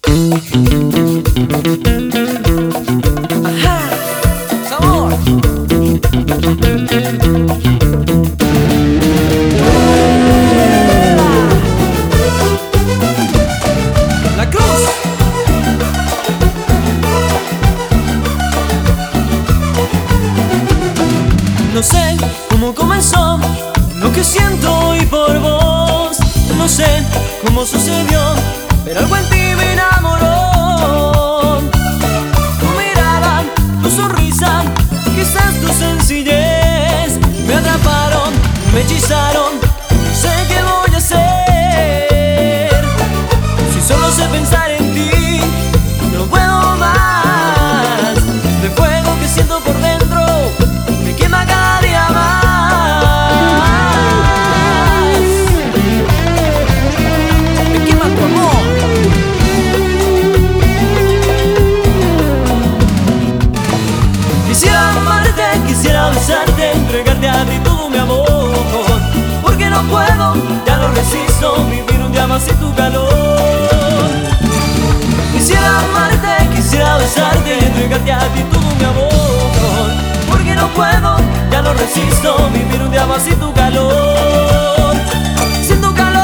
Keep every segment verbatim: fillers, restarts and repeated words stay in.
Ajá, sabor. La Cruz. No sé cómo comenzó lo que siento hoy por vos. No sé cómo sucedió, pero algo en ti me enamoró. Tu mirada, tu sonrisa, quizás tu sencillez me atraparon, me hechizaron. No sé qué voy a hacer si solo sé pensar en ti. No puedo más. El fuego que siento por dentro me quema cada día más. Me quema tu amor. Quisiera amarte, quisiera besarte, entregarte a ti todo mi amor. Porque no puedo, ya no resisto, vivir un día más sin tu calor. Quisiera amarte, quisiera besarte, entregarte a ti todo mi amor. Porque no puedo, ya no resisto, vivir un día más sin tu calor. Sin tu calor.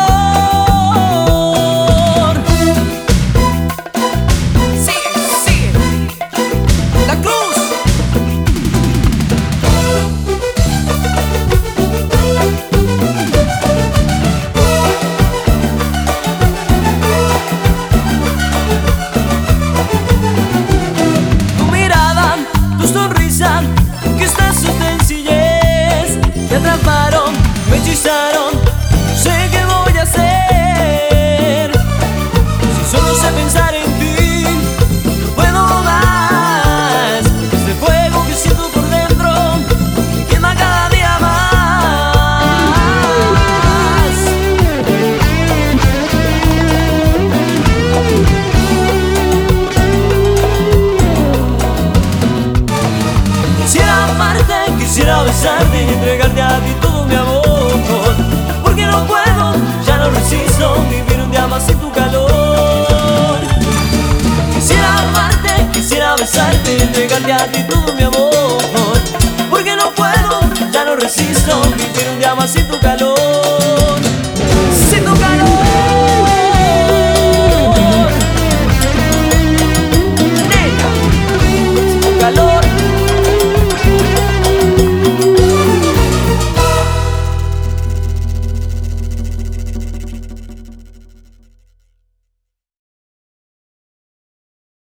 Sigue, sigue. La Cruz. Tu mirada, tu sonrisa, quizás su sencillez me atraparon, me hechizaron. No sé qué voy a hacer si solo sé pensar en ti. No puedo más. Este fuego que siento por dentro me quema cada día más. Quisiera amarte, quisiera besarte y entregarte a ti todo mi amor. Porque no puedo, ya no resisto, vivir un día más sin tu calor. Quisiera amarte, quisiera besarte y entregarte a ti todo mi amor. Porque no puedo, ya no resisto, vivir un día más sin tu calor.